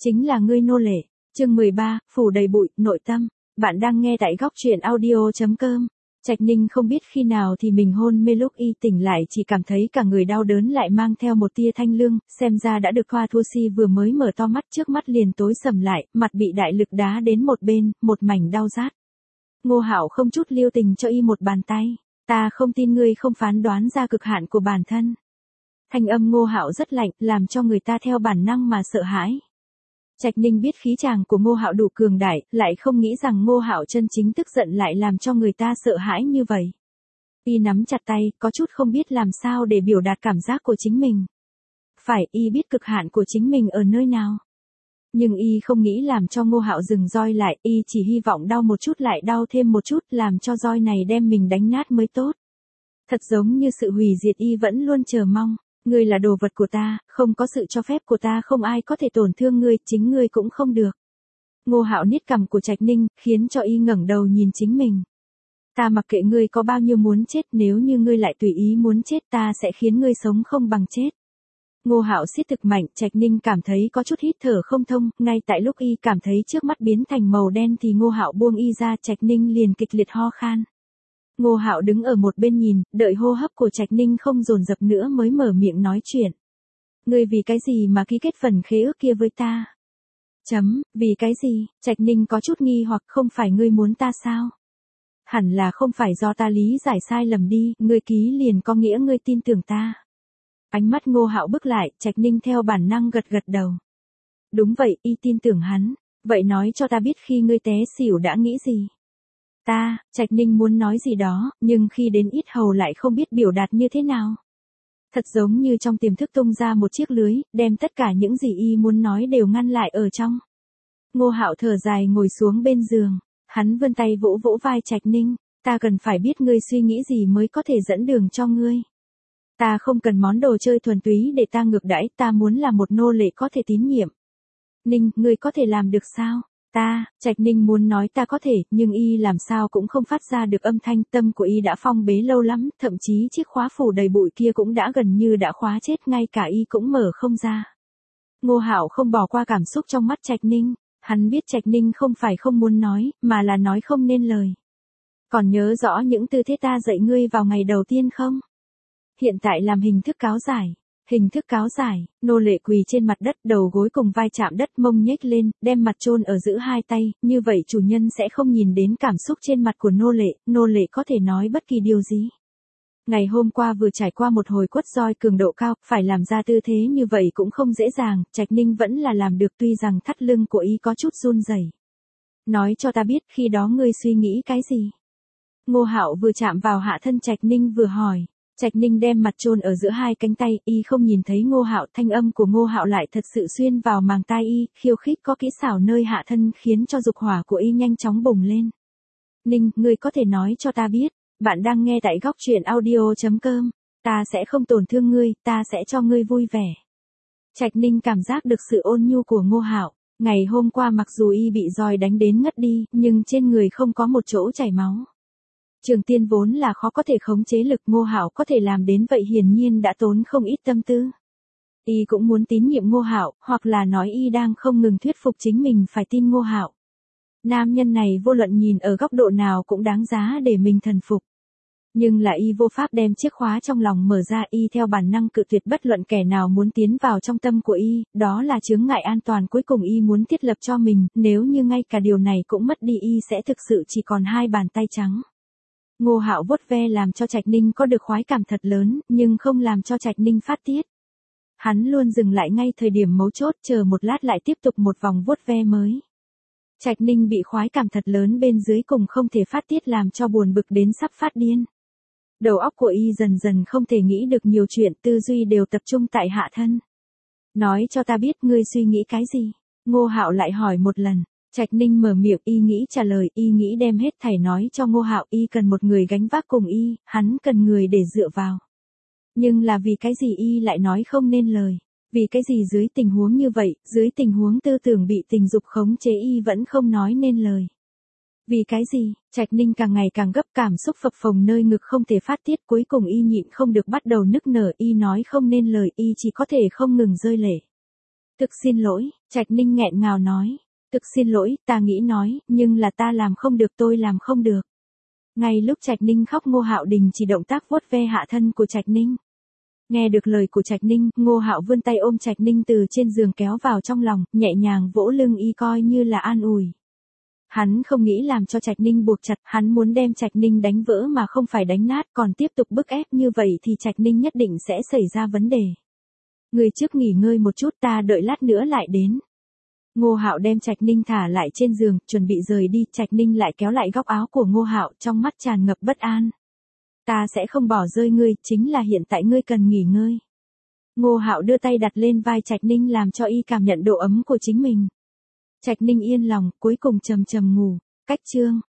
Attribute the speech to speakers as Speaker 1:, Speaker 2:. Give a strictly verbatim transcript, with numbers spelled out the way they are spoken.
Speaker 1: chính là ngươi nô lệ. Chương mười ba, phủ đầy bụi, nội tâm. Bạn đang nghe tại góc truyện audio chấm com. Trạch Ninh không biết khi nào thì mình hôn mê, lúc y tỉnh lại chỉ cảm thấy cả người đau đớn lại mang theo một tia thanh lương, xem ra đã được Hoa Thu Si vừa mới mở to mắt trước mắt liền tối sầm lại, mặt bị đại lực đá đến một bên, một mảnh đau rát. Ngô Hạo không chút lưu tình cho y một bàn tay, ta không tin ngươi không phán đoán ra cực hạn của bản thân. Thanh âm Ngô Hạo rất lạnh, làm cho người ta theo bản năng mà sợ hãi. Trạch Ninh biết khí chàng của Ngô Hạo đủ cường đại, lại không nghĩ rằng Ngô Hạo chân chính tức giận lại làm cho người ta sợ hãi như vậy. Y nắm chặt tay, có chút không biết làm sao để biểu đạt cảm giác của chính mình. Phải, y biết cực hạn của chính mình ở nơi nào. Nhưng y không nghĩ làm cho Ngô Hạo dừng roi lại, y chỉ hy vọng đau một chút lại đau thêm một chút, làm cho roi này đem mình đánh nát mới tốt. Thật giống như sự hủy diệt y vẫn luôn chờ mong. Ngươi là đồ vật của ta, không có sự cho phép của ta không ai có thể tổn thương ngươi, chính ngươi cũng không được. Ngô Hạo niết cằm của Trạch Ninh, khiến cho y ngẩng đầu nhìn chính mình. Ta mặc kệ ngươi có bao nhiêu muốn chết, nếu như ngươi lại tùy ý muốn chết ta sẽ khiến ngươi sống không bằng chết. Ngô Hạo siết thực mạnh, Trạch Ninh cảm thấy có chút hít thở không thông, ngay tại lúc y cảm thấy trước mắt biến thành màu đen thì Ngô Hạo buông y ra, Trạch Ninh liền kịch liệt ho khan. Ngô Hạo đứng ở một bên nhìn, đợi hô hấp của Trạch Ninh không dồn dập nữa mới mở miệng nói chuyện. Ngươi vì cái gì mà ký kết phần khế ước kia với ta? Chấm, vì cái gì? Trạch Ninh có chút nghi hoặc, không phải ngươi muốn ta sao? Hẳn là không phải do ta lý giải sai lầm đi, ngươi ký liền có nghĩa ngươi tin tưởng ta. Ánh mắt Ngô Hạo bước lại, Trạch Ninh theo bản năng gật gật đầu. Đúng vậy, y tin tưởng hắn. Vậy nói cho ta biết khi ngươi té xỉu đã nghĩ gì? Ta, Trạch Ninh muốn nói gì đó, nhưng khi đến yết hầu lại không biết biểu đạt như thế nào. Thật giống như trong tiềm thức tung ra một chiếc lưới, đem tất cả những gì y muốn nói đều ngăn lại ở trong. Ngô Hạo thở dài ngồi xuống bên giường, hắn vươn tay vỗ vỗ vai Trạch Ninh, ta cần phải biết ngươi suy nghĩ gì mới có thể dẫn đường cho ngươi. Ta không cần món đồ chơi thuần túy để ta ngược đãi, ta muốn là một nô lệ có thể tín nhiệm. Ninh, ngươi có thể làm được sao? Ta, Trạch Ninh muốn nói ta có thể, nhưng y làm sao cũng không phát ra được âm thanh, tâm của y đã phong bế lâu lắm, thậm chí chiếc khóa phủ đầy bụi kia cũng đã gần như đã khóa chết, ngay cả y cũng mở không ra. Ngô Hạo không bỏ qua cảm xúc trong mắt Trạch Ninh, hắn biết Trạch Ninh không phải không muốn nói, mà là nói không nên lời. Còn nhớ rõ những tư thế ta dạy ngươi vào ngày đầu tiên không? Hiện tại làm hình thức cáo giải. Hình thức cáo giải, nô lệ quỳ trên mặt đất, đầu gối cùng vai chạm đất, mông nhếch lên, đem mặt chôn ở giữa hai tay, như vậy chủ nhân sẽ không nhìn đến cảm xúc trên mặt của nô lệ, nô lệ có thể nói bất kỳ điều gì. Ngày hôm qua vừa trải qua một hồi quất roi cường độ cao, phải làm ra tư thế như vậy cũng không dễ dàng, Trạch Ninh vẫn là làm được, tuy rằng thắt lưng của y có chút run rẩy. Nói cho ta biết khi đó ngươi suy nghĩ cái gì? Ngô Hạo vừa chạm vào hạ thân Trạch Ninh vừa hỏi. Trạch Ninh đem mặt chôn ở giữa hai cánh tay, y không nhìn thấy Ngô Hạo, thanh âm của Ngô Hạo lại thật sự xuyên vào màng tai y, khiêu khích có kỹ xảo nơi hạ thân khiến cho dục hỏa của y nhanh chóng bùng lên. Ninh, ngươi có thể nói cho ta biết, bạn đang nghe tại góc truyện audio chấm com, ta sẽ không tổn thương ngươi, ta sẽ cho ngươi vui vẻ. Trạch Ninh cảm giác được sự ôn nhu của Ngô Hạo, ngày hôm qua mặc dù y bị roi đánh đến ngất đi, nhưng trên người không có một chỗ chảy máu. Trường tiên vốn là khó có thể khống chế lực, Ngô Hạo có thể làm đến vậy hiển nhiên đã tốn không ít tâm tư. Y cũng muốn tín nhiệm Ngô Hạo, hoặc là nói y đang không ngừng thuyết phục chính mình phải tin Ngô Hạo. Nam nhân này vô luận nhìn ở góc độ nào cũng đáng giá để mình thần phục. Nhưng là y vô pháp đem chiếc khóa trong lòng mở ra, y theo bản năng cự tuyệt bất luận kẻ nào muốn tiến vào trong tâm của y, đó là chướng ngại an toàn cuối cùng y muốn thiết lập cho mình, nếu như ngay cả điều này cũng mất đi y sẽ thực sự chỉ còn hai bàn tay trắng. Ngô Hạo vuốt ve làm cho Trạch Ninh có được khoái cảm thật lớn, nhưng không làm cho Trạch Ninh phát tiết. Hắn luôn dừng lại ngay thời điểm mấu chốt, chờ một lát lại tiếp tục một vòng vuốt ve mới. Trạch Ninh bị khoái cảm thật lớn bên dưới cùng không thể phát tiết làm cho buồn bực đến sắp phát điên. Đầu óc của y dần dần không thể nghĩ được nhiều chuyện, tư duy đều tập trung tại hạ thân. Nói cho ta biết ngươi suy nghĩ cái gì? Ngô Hạo lại hỏi một lần. Trạch Ninh mở miệng, y nghĩ trả lời, y nghĩ đem hết thảy nói cho Ngô Hạo, y cần một người gánh vác cùng y, hắn cần người để dựa vào. Nhưng là vì cái gì y lại nói không nên lời? Vì cái gì dưới tình huống như vậy, dưới tình huống tư tưởng bị tình dục khống chế y vẫn không nói nên lời? Vì cái gì? Trạch Ninh càng ngày càng gấp, cảm xúc phập phồng nơi ngực không thể phát tiết, cuối cùng y nhịn không được bắt đầu nức nở, y nói không nên lời, y chỉ có thể không ngừng rơi lệ. Thực xin lỗi, Trạch Ninh nghẹn ngào nói. Thực xin lỗi, ta nghĩ nói, nhưng là ta làm không được, tôi làm không được. Ngay lúc Trạch Ninh khóc, Ngô Hạo đình chỉ động tác vuốt ve hạ thân của Trạch Ninh. Nghe được lời của Trạch Ninh, Ngô Hạo vươn tay ôm Trạch Ninh từ trên giường kéo vào trong lòng, nhẹ nhàng vỗ lưng y coi như là an ủi. Hắn không nghĩ làm cho Trạch Ninh buộc chặt, hắn muốn đem Trạch Ninh đánh vỡ mà không phải đánh nát, còn tiếp tục bức ép như vậy thì Trạch Ninh nhất định sẽ xảy ra vấn đề. Người trước nghỉ ngơi một chút, ta đợi lát nữa lại đến. Ngô Hạo đem Trạch Ninh thả lại trên giường, chuẩn bị rời đi, Trạch Ninh lại kéo lại góc áo của Ngô Hạo, trong mắt tràn ngập bất an. Ta sẽ không bỏ rơi ngươi, chính là hiện tại ngươi cần nghỉ ngơi. Ngô Hạo đưa tay đặt lên vai Trạch Ninh làm cho y cảm nhận độ ấm của chính mình. Trạch Ninh yên lòng, cuối cùng trầm trầm ngủ. Cách chương